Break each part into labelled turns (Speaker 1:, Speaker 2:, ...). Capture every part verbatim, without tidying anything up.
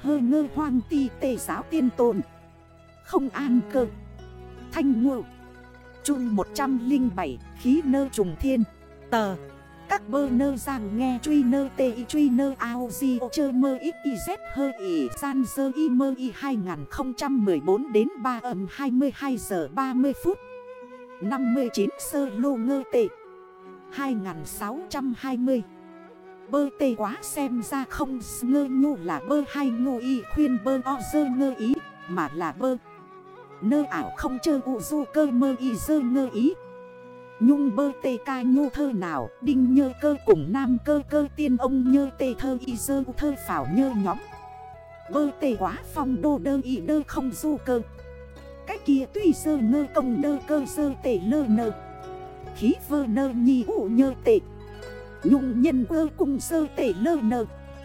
Speaker 1: hơ ngơ hoang ti tề giáo tiên tồn. Không an cơ. Thanh ngộ. Chung một trăm lẻ bảy khí nơ trùng thiên. Tờ. Các bơ nơ giang nghe truy nơ tê y truy nơ ao di ô chơ mơ ít y z hơ y san dơ y mơ y hai không một bốn đến ba âm hai mươi hai giờ ba mươi phút năm mươi chín sơ lô ngơ tệ hai sáu hai không. Bơ tê quá xem ra không ngơ nhu là bơ hai ngô y khuyên bơ o dơ ngơ ý. Mà là bơ nơ ảo không chơ ụ du cơ mơ y dơ ngơ ý. Nhung bơ tê ca nhu thơ nào đinh nhơ cơ cùng nam cơ cơ tiên ông nhơ tê thơ y dơ thơ phảo nhơ nhóm. Bơ tê quá phong đô đơ y đơ không du cơ. Cái kia tuy sơ ngơ công đơ cơ sơ tê lơ nơ. Khí vơ nơ nhi ụ nhơ tê. Nhung nhân ơ cùng sơ tê lơ nơ.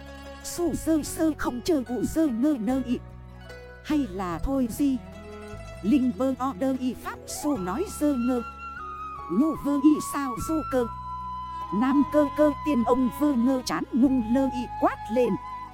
Speaker 1: Sù sơ sơ không chơ ụ sơ ngơ nơ y. Hay là thôi gì. Linh bơ o đơ y pháp su nói sơ ngơ. Nhô vơ y sao du cơ. Nam cơ cơ tiên ông vơ ngơ chán ngung lơ y quát lên.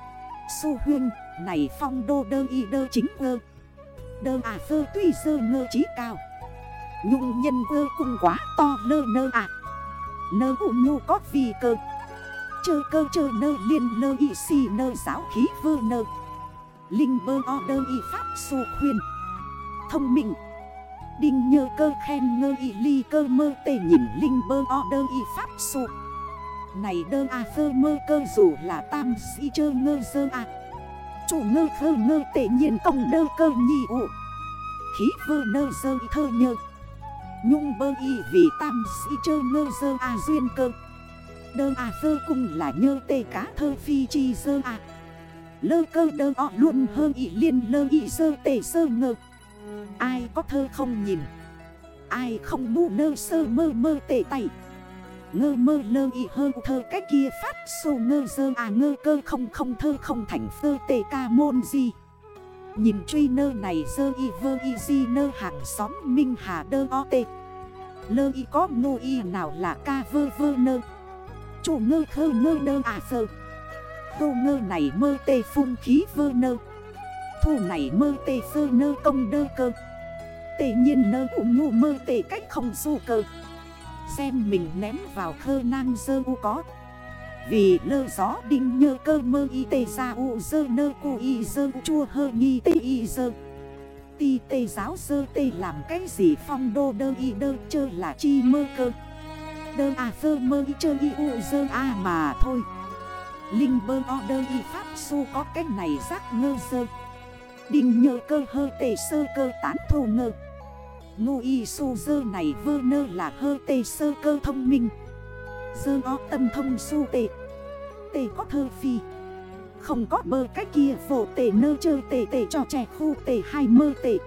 Speaker 1: Su huyên này phong đô đơ y đơ chính ơ. Đơ à vơ tuy sơ ngơ trí cao. Nhung nhân ơ cung quá to lơ nơ à. Nơ ụ nhu có vì cơ. Chơ cơ chơ nơ liên lơ y si nơ giáo khí vơ nơ. Linh bơ o đơ y pháp su khuyên. Thông minh. Đinh nhơ cơ khen ngơ y ly cơ mơ tê nhìn linh bơ o đơ y pháp su. Này đơ à phơ mơ cơ dù là tam sĩ chơ ngơ dơ à. Chủ ngơ khơ ngơ tê nhiên công đơ cơ nhị ụ. Khí vơ nơ dơ y thơ nhơ. Nhung bơ y vì tam sĩ chơ ngơ dơ à duyên cơ. Đơ à phơ cung là nhơ tê cá thơ phi chi dơ à. Lơ cơ đơ o luôn hơ y liên lơ y dơ tê sơ ngơ. Ai có thơ không nhìn. Ai không bu nơ sơ mơ mơ tệ tay. Ngơ mơ lơ y hơ thơ cách kia phát sô ngơ dơ à ngơ cơ không không thơ không thành phơ tệ ca môn gì. Nhìn truy nơ này dơ y vơ y di nơ hàng xóm minh hà đơ o tê. Lơ y có ngô y nào là ca vơ vơ nơ. Chủ ngơ khơ ngơ đơ à phơ. Tô ngơ này mơ tê phun khí vơ nơ. Thu này mơ tê phơ nơ công đơ cơ. Tê nhiên nơ ụ nhu mơ tê cách không du cơ. Xem mình ném vào khơ nang dơ u có. Vì lơ gió đinh nhơ cơ mơ y tê ra u dơ nơ cu y dơ chua hơ nghi tê y dơ. Ti tê giáo dơ tê làm cái gì phong đô đơ y đơ chơ là chi mơ cơ. Đơ à phơ mơ y chơ y u dơ à mà thôi. Linh bơ o đơ y pháp su có cái này rác ngơ dơ. Đinh nhơ cơ hơ tê sơ cơ tán thô ngơ. Ngô y su dơ này vơ nơ là hơ tê sơ cơ thông minh. Dơ o tâm thông su tê. Tê có thơ phi. Không có bơ cái kia phổ tê nơ chơ tê tê cho trẻ khu tê hai mơ tê.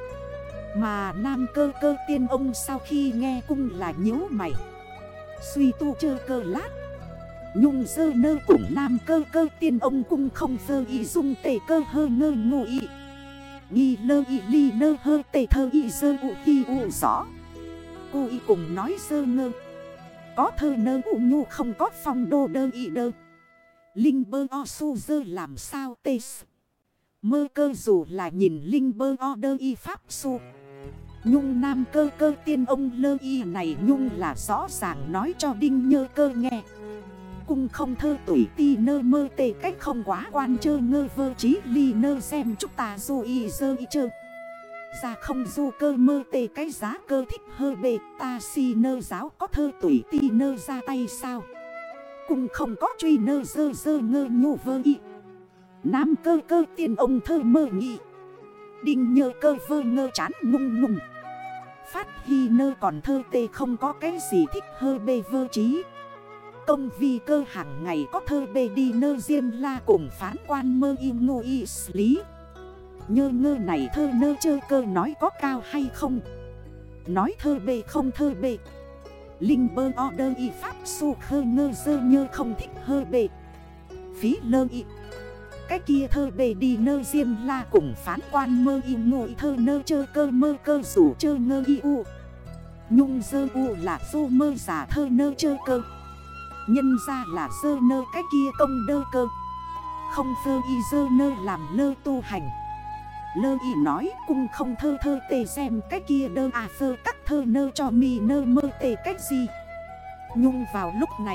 Speaker 1: Mà nam cơ cơ tiên ông sau khi nghe cung là nhíu mày. Suy tu chơ cơ lát. Nhung dơ nơ cùng nam cơ cơ tiên ông cung không phơ y dung tê cơ hơ ngơ ngô y. Nghi lơ y ly nơ hơ tê thơ y dơ ụ hi ụ gió. Cô y cùng nói dơ ngơ. Có thơ nơ ụ nhu không có phong đô đơ y đơ. Linh bơ o su dơ làm sao tê s. Mơ cơ dù là nhìn linh bơ o đơ y pháp su. Nhung nam cơ cơ tiên ông lơ y này nhung là rõ ràng nói cho đinh nhơ cơ nghe. Cung không thơ tuổi ti nơ mơ tê cách không quá quan chơ ngơ vơ trí ly nơ xem chúc ta du y dơ y chơ. Ra không du cơ mơ tê cái giá cơ thích hơ bê ta si nơ giáo có thơ tuổi ti nơ ra tay sao. Cung không có truy nơ dơ dơ ngơ nhu vơ y. Nam cơ cơ tiên ông thơ mơ nghị. Đinh nhơ cơ vơ ngơ chán ngung ngung. Phát hi nơ còn thơ tê không có cái gì thích hơ bê vơ trí. Công vi cơ hàng ngày có thơ bê đi nơ diêm la cùng phán quan mơ y ngô y lý. Nhơ ngơ này thơ nơ chơ cơ nói có cao hay không. Nói thơ bê không thơ bê. Linh bơ o đơ y pháp su khơ ngơ dơ nhơ không thích hơ bê. Phí lơ y. Cái kia thơ bê đi nơ diêm la cùng phán quan mơ y ngô y thơ nơ chơ cơ mơ cơ rủ chơ ngơ y u. Nhung dơ u là du mơ giả thơ nơ chơ cơ. Nhân ra là dơ nơ cái kia công đơ cơ. Không vơ y dơ nơ làm lơ tu hành. Lơ y nói cung không thơ thơ tê xem cái kia đơ à phơ các thơ nơ cho mi nơ mơ tê cách gì. Nhung vào lúc này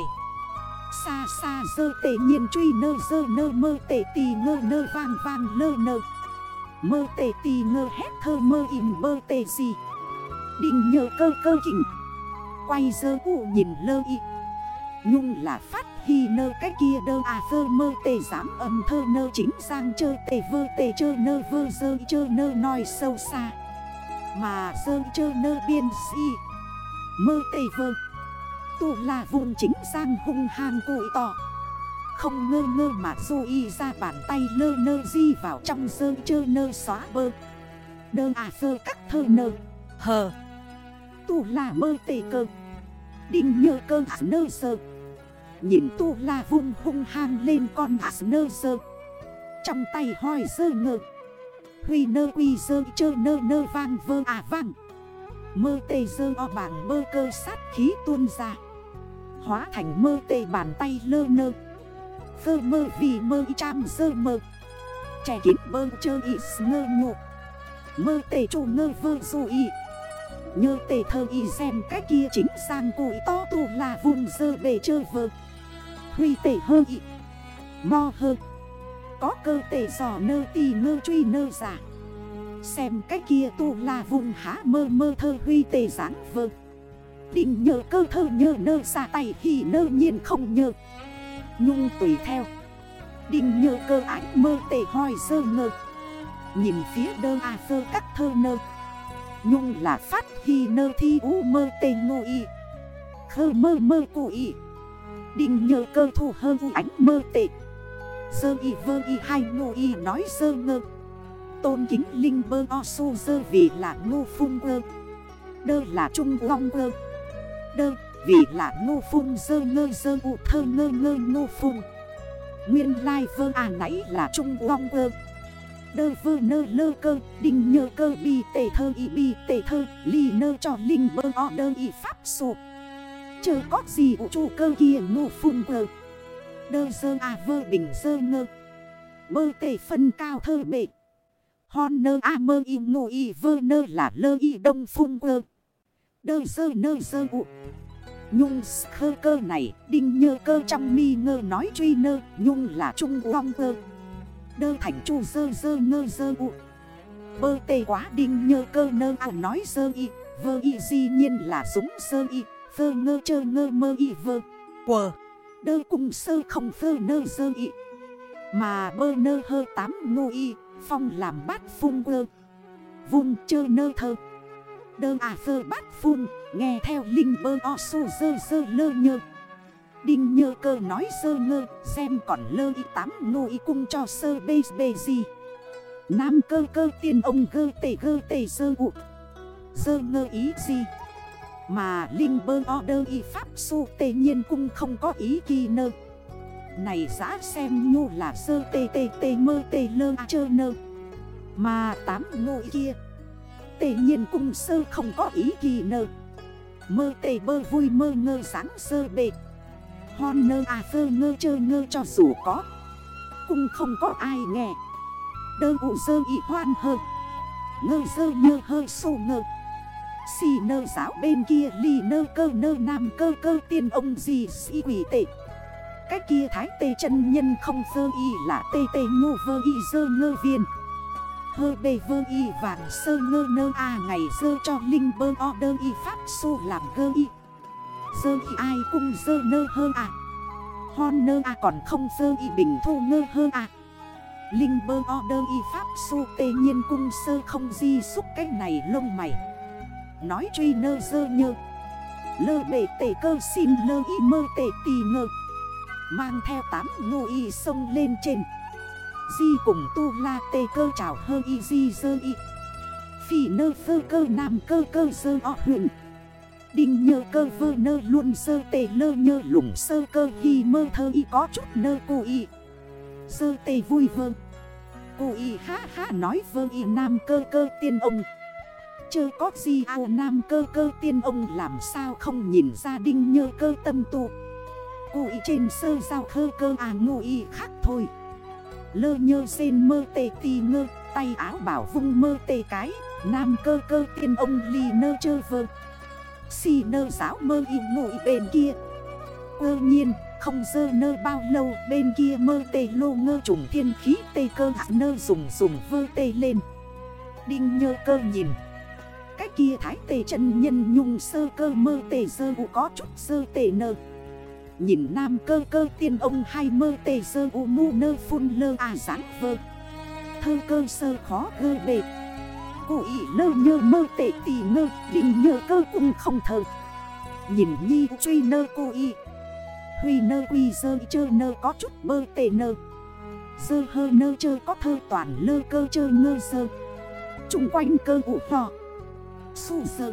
Speaker 1: xa xa dơ tê nhiên truy nơ dơ nơ mơ tê tì ngơ nơ vang vang lơ nơ. Mơ tê tì ngơ hét thơ mơ im bơ tê gì. Định nhờ cơ cơ kỉnh quay dơ u nhìn lơ y. Nhung là phát hi nơ cái kia đơ à vơ mơ tê dám âm thơ nơ chính sang chơ tê vơ tê chơ nơ vơ dơ chơ nơ nói sâu xa. Mà dơ chơ nơ biên si mơ tê vơ tu là vùng chính sang hung hang cụi tỏ. Không ngơ ngơ mà du y ra bàn tay lơ nơ di vào trong dơ chơ nơ xóa bơ. Đơ à vơ các thơ nơ hờ tu là mơ tê cơ. Định nhờ cơ à nơ sơ. Nhìn tu la vung hung hăng lên con à nơ sơ. Trong tay hoi dơ ngơ. Huy nơ quy dơ chơ nơ nơ vang vơ à vang. Mơ tê dơ o bảng mơ cơ sát khí tuôn ra. Hóa thành mơ tê bàn tay lơ nơ. Phơ mơ vì mơ y trăm dơ mơ. Trẻ kín bơ chơ y ngơ ngộ. Mơ tê chủ ngơ vơ dù y. Nhơ tê thơ y xem cái kia chính sang cụi to tu là vùng dơ bề chơ vơ. Huy tê hơ y mo hơ. Có cơ tê giò nơ tì ngơ truy nơ giả. Xem cái kia tu là vùng há mơ mơ thơ huy tê dáng vơ. Định nhờ cơ thơ nhơ nơ xa tay thì nơ nhiên không nhơ. Nhung tùy theo. Định nhờ cơ ánh mơ tê hoi dơ ngơ. Nhìn phía đơ à phơ các thơ nơ. Nhung là phát hi nơ thi u mơ tê ngô y. Khơ mơ mơ cụ y. Định nhờ cơ thu hơ u ánh mơ tê. Dơ y vơ y hai ngô y nói dơ ngơ. Tôn kính linh bơ o su dơ vì là ngô phung ơ. Đơ là trung long ơ. Đơ vì là ngô phung dơ ngơ dơ u thơ ngơ ngơ ngô phung. Nguyên lai vơ à nãy là trung long ơ. Đơ vơ nơ lơ cơ. Đinh nhơ cơ bi tê thơ y bi tê thơ. Ly nơ cho linh bơ o đơ y pháp sụp. Chờ có gì ụ trụ cơ kia ngô phung ơ. Đơ dơ à vơ bình dơ ngơ. Bơ tê phân cao thơ bệ. Hon nơ a mơ y ngô y vơ nơ là lơ y đông phung ơ. Đơ dơ nơ dơ ụ. Nhung khơ cơ này. Đinh nhơ cơ trong mi ngơ nói truy nơ. Nhung là trung long ơ. Đơ thành chu dơ dơ ngơ dơ ụ. Bơ tê quá đinh nhơ cơ nơ ảo nói dơ y. Vơ y di nhiên là súng dơ y. Vơ ngơ chơ ngơ mơ y vơ. Quờ. Đơ cùng sơ không vơ nơ dơ y. Mà bơ nơ hơ tám ngô y. Phong làm bát phung ơ. Vung chơ nơ thơ. Đơ à vơ bát phung. Nghe theo linh bơ o su dơ dơ lơ nhơ. Đinh nhơ cơ nói sơ ngơ. Xem còn lơ y tám ngô y cung cho sơ bê bê gì. Nam cơ cơ tiên ông gơ tê gơ tê sơ ụ. Sơ ngơ ý gì. Mà linh bơ o đơ y pháp su tê nhiên cung không có ý kỳ nơ. Này giã xem nhu là sơ tê tê tê mơ tê lơ chơ nơ. Mà tám ngô y kia tê nhiên cung sơ không có ý kỳ nơ. Mơ tê bơ vui mơ ngơ sáng sơ bê. Hon nơ à phơ ngơ chơ ngơ cho dù có. Cũng không có ai nghe. Đơ ụ dơ y hoan hơ. Ngơ dơ nhơ hơi sô ngơ. Xì nơ giáo bên kia ly nơ cơ nơ nam cơ cơ tiên ông gì si quỷ tệ. Cái kia thái tê chân nhân không vơ y là tê tê ngô vơ y dơ ngơ viên. Hơ bê vơ y vàng sơ ngơ nơ à ngày dơ cho linh bơ o đơ y pháp su làm gơ y. Dơ y ai cung dơ nơ hơ à. Hon nơ à còn không dơ y bình thô ngơ hơ à. Linh bơ o đơ y pháp su tê nhiên cung sơ không di xúc cái này lông mày. Nói truy nơ dơ nhơ. Lơ bể tê cơ xin lơ y mơ tê tì ngơ. Mang theo tám ngô y sông lên trên. Di cùng tu la tê cơ chào hơ y di dơ y. Phỉ nơ phơ cơ nam cơ cơ dơ o huyện. Đinh nhơ cơ vơ nơ luôn sơ tê lơ nhơ lủng sơ cơ hi mơ thơ y có chút nơ cô y. Sơ tê vui vơ. Cô y ha ha nói vơ y nam cơ cơ tiên ông. Chơ có gì ao nam cơ cơ tiên ông làm sao không nhìn ra đinh nhơ cơ tâm tụ. Cô y trên sơ giao khơ cơ à ngô y khác thôi. lơ nhơ sen mơ tê ti ngơ. Tay áo bảo vung mơ tê cái. Nam cơ cơ tiên ông ly nơ chơ vơ. Si nơ giáo mơ y ngụy bên kia. Cơ nhiên không dơ nơ bao lâu. Bên kia mơ tê lô ngơ trùng thiên khí tê cơ hạ nơ dùng dùng vơ tê lên. Đinh nhơ cơ nhìn. Cái kia thái tê chân nhân nhung sơ cơ mơ tê dơ u có chút sơ tê nơ. Nhìn nam cơ cơ tiên ông hai mơ tê dơ u mu nơ phun lơ à dáng vơ. Thơ cơ sơ khó gơ bệt. Cô ý lơ nhơ mơ tệ tì ngơ. Đinh nhơ cơ cũng không thơ. Nhìn nhi truy nơ cô y. Huy nơ quy dơ chơ nơ có chút mơ tệ nơ. Dơ hơ nơ chơ có thơ toàn lơ cơ chơ ngơ sơ. Trung quanh cơ ụ hò. Su dơ.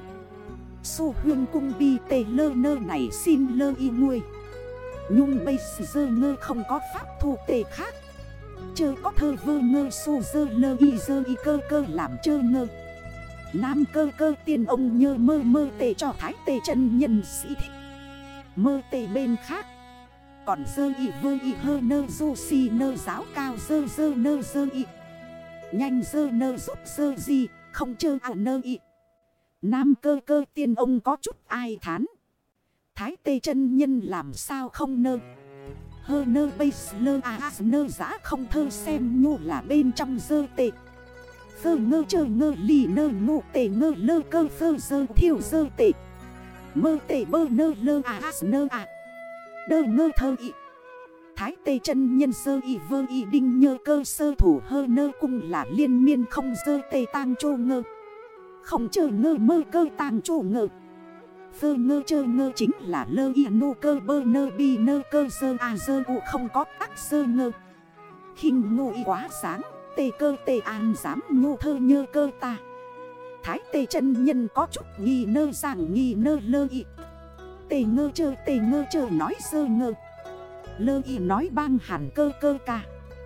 Speaker 1: Su hương cung bi tê lơ nơ này xin lơ y nguôi. Nhung bây dơ ngơ không có pháp thu tê khác. Chơ có thơ vơ ngơ su dơ lơ y dơ y cơ cơ làm chơ ngơ. Nam cơ cơ tiên ông nhơ mơ mơ tê cho thái tê chân nhân sĩ thích. Mơ tê bên khác. Còn dơ y vơ y hơ nơ du si nơ giáo cao dơ dơ nơ dơ y. Nhanh dơ nơ giúp dơ gì không chơ à nơ y. Nam cơ cơ tiên ông có chút ai thán. Thái tê chân nhân làm sao không nơ. Hơ nơ bây lơ à nơ giã không thơ xem nhu là bên trong dơ tê. Phơ ngơ chơ ngơ lì nơ ngụ tê ngơ lơ cơ phơ dơ thiêu dơ tê. Mơ tê bơ nơ lơ à nơ à. Đơ ngơ thơ y. Thái tê chân nhân sơ y vơ y đinh nhơ cơ sơ thủ hơ nơ cung là liên miên không dơ tê tang chô ngơ. Không chơ ngơ mơ cơ tang chô ngơ. Phơ ngơ chơ ngơ chính là lơ y nô cơ bơ nơ bi nơ cơ sơ à dơ u không có tắc sơ ngơ. Khinh ngô y quá sáng tê cơ tê an dám ngô thơ nhơ cơ ta. Thái tê chân nhân có chút nghi nơ giảng nghi nơ lơ y. Tê ngơ chơ tê ngơ chơ nói sơ ngơ. Lơ y nói bang hẳn cơ cơ ca.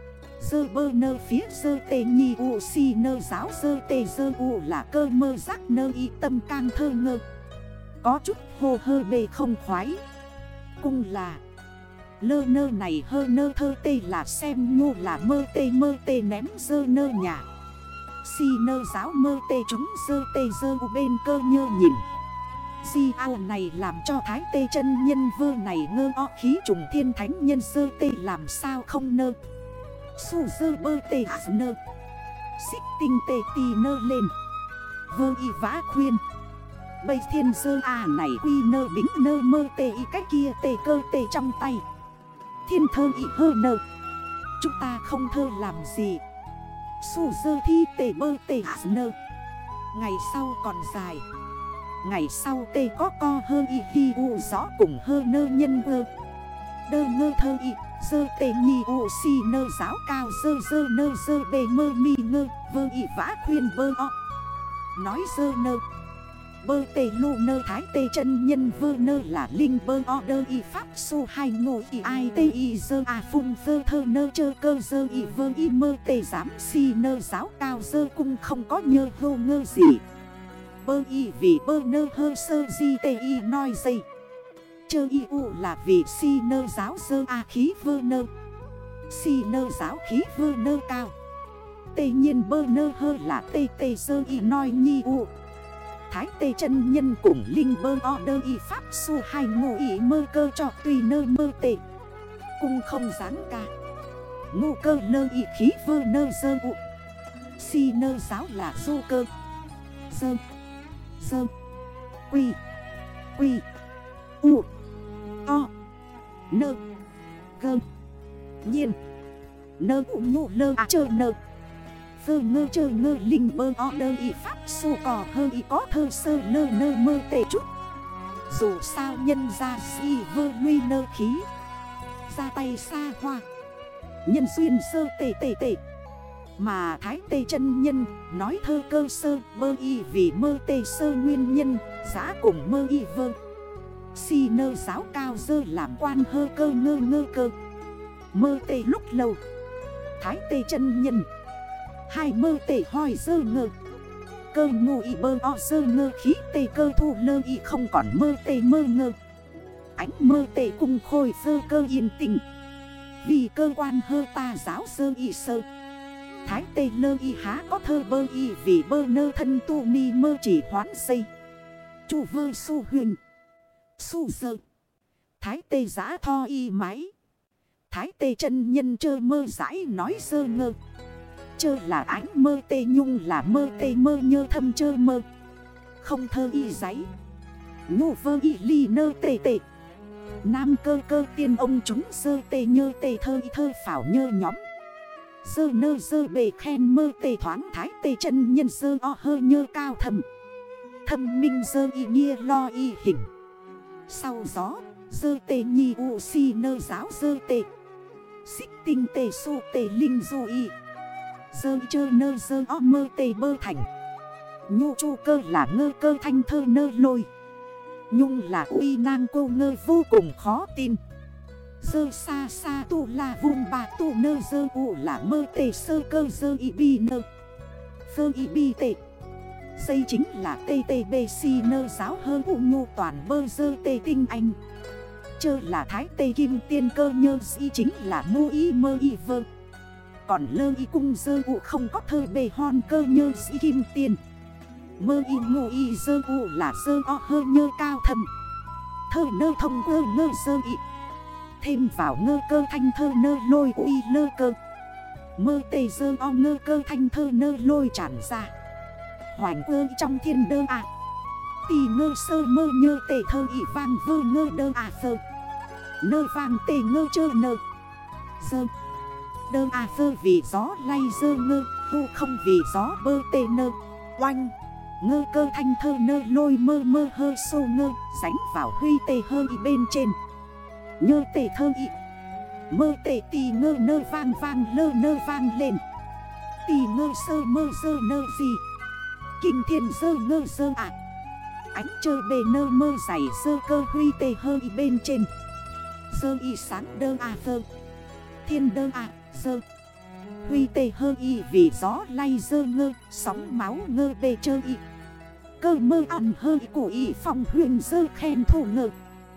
Speaker 1: Dơ bơ nơ phía dơ tê nhi u si nơ giáo dơ tê dơ u là cơ mơ giác nơ y tâm can thơ ngơ. Có chút hô hơ bê không khoái. Cung là lơ nơ này hơ nơ thơ tê là xem ngô là mơ tê mơ tê ném dơ nơ nhà. Si nơ giáo mơ tê chúng dơ tê dơ u bên cơ nhơ nhìn. Di ao này làm cho thái tê chân nhân vơ này ngơ o khí trùng thiên thánh nhân sơ tê làm sao không nơ. Su dơ bơ tê hạ nơ. Xích tinh tê tì nơ lên. Vơ y vã khuyên. Bây thiên sơ à này quy nơ bính nơ mơ tê y cách kia tê cơ tê trong tay. Thiên thơ y hơ nơ. Chúng ta không thơ làm gì. Su dơ thi tê bơ tê hạ nơ. Ngày sau còn dài. Ngày sau tê có co hơ y hi u gió cùng hơ nơ nhân ơ. Đơ ngơ thơ y. Dơ tê nhi u si nơ giáo cao dơ dơ nơ dơ bê mơ mi ngơ. Vơ y vã khuyên bơ o. Nói dơ nơ. Bơ tê lô nơ thái tê chân nhân vơ nơ là linh bơ o đơ y pháp su hai ngộ y ai tê y dơ à phung vơ thơ nơ chơ cơ dơ y vơ y mơ tê giám si nơ giáo cao dơ cung không có nhơ hô ngơ gì. Bơ y vì bơ nơ hơ sơ di tê y nói dây. Chơ y u là vì si nơ giáo dơ a khí vơ nơ. Si nơ giáo khí vơ nơ cao. Tê nhiên bơ nơ hơ là tê tê dơ y nói nhi u. Thái tê chân nhân cùng linh bơ o đơ y pháp su hai ngô y mơ cơ cho tùy nơ mơ tê. Cung không dáng ca. Ngô cơ lơ y khí vơ nơ dơ u. Si nơ giáo là dô cơ. Dơ. Dơ. Quy. Quy. U. O. Nơ. Gơ. Nhiên. Nơ u nhụ lơ à chơ nơ. Phơ ngơ chơ ngơ linh bơ o đơ y pháp su cò hơ y có thơ sơ lơ nơ mơ tê chút. Dù sao nhân ra si vơ luy nơ khí. Ra tay xa hoa. Nhân duyên sơ tê tê tê. Mà thái tê chân nhân nói thơ cơ sơ bơ y vì mơ tê sơ nguyên nhân. Giá cùng mơ y vơ. Si nơ giáo cao dơ làm quan hơ cơ ngơ ngơ cơ. Mơ tê lúc lâu. Thái tê chân nhân. Hai mơ tê hỏi dơ ngơ. Cơ ngô y bơ o dơ ngơ khí tê cơ thu lơ y không còn mơ tê mơ ngơ. Ánh mơ tê cùng khôi dơ cơ yên tình. vì cơ quan hơ ta giáo sơ y sơ. Thái tê lơ y há có thơ bơ y vì bơ nơ thân tu ni mơ chỉ hoán xây. Chu vơ su huyền. Su sơ. Thái tê giã tho y máy. Thái tê chân nhân chơ mơ giải nói sơ ngơ. Chơ là ánh mơ tê nhung là mơ tê mơ nhơ thâm chơ mơ. Không thơ y giấy. Ngô vơ y ly nơ tê tê. Nam cơ cơ tiên ông chúng sơ tê nhơ tê thơ y thơ phảo nhơ nhóm. Sơ nơ sơ bề khen mơ tê thoáng thái tê chân nhân sơ o hơ nhơ cao thầm. Thâm minh sơ y nghĩa lo y hình. Sau gió sơ tê nhi u si nơ giáo sơ tê. Xích tinh tê su tê linh du y. Sơ chơ nơ sơ o mơ tê bơ thành. Nhu chu cơ là ngơ cơ thanh thơ nơ lôi. Nhung là uy nang cô ngơ vô cùng khó tin. Sơ xa xa tu là vùng bạc tu nơ sơ u là mơ tê sơ cơ sơ y bi nơ. Sơ y bi tê. Xây chính là tê tê bê si nơ giáo hơ u nhu toàn bơ sơ tê tinh anh. Chơ là thái tê kim tiên cơ nhơ si chính là ngu y mơ y vơ. Còn lơ y cung sơ u không có thơ bê hon cơ nhơ si kim tiên. Mơ y ngu y sơ u là sơ o hơ nhơ cao thầm. Thơ nơ thông ơ ngơ sơ y. Thêm vào ngơ cơ thanh thơ nơ lôi uy lơ cơ. Mơ tê sơ o ngơ cơ thanh thơ nơ lôi tràn ra. Hoành ơ trong thiên đơ à. Tì ngơ sơ mơ nhơ tê thơ y vang vơ ngơ đơ à phơ. Nơ vang tê ngơ chơ nơ. Sơ đơ à phơ vì gió lay sơ ngơ. Thu không vì gió bơ tê nơ. Oanh ngơ cơ thanh thơ nơ lôi mơ mơ hơ sô ngơ. Sánh vào huy tê hơ y bên trên. Nhơ tê thơ y. Mơ tê tì ngơ nơ vang vang lơ nơ vang lên. Tì ngơ sơ mơ sơ nơ gì. Kinh thiên sơ ngơ sơ ạ. Ánh chơ bề nơ mơ dày sơ cơ huy tê hơ y bên trên. Sơ y sáng đơ à phơ. Thiên đơ à sơ. Huy tê hơ y vì gió lay sơ ngơ. Sóng máu ngơ bê chơ y. Cơ mơ ăn hơ y của y phòng huyền sơ khen thổ ngơ.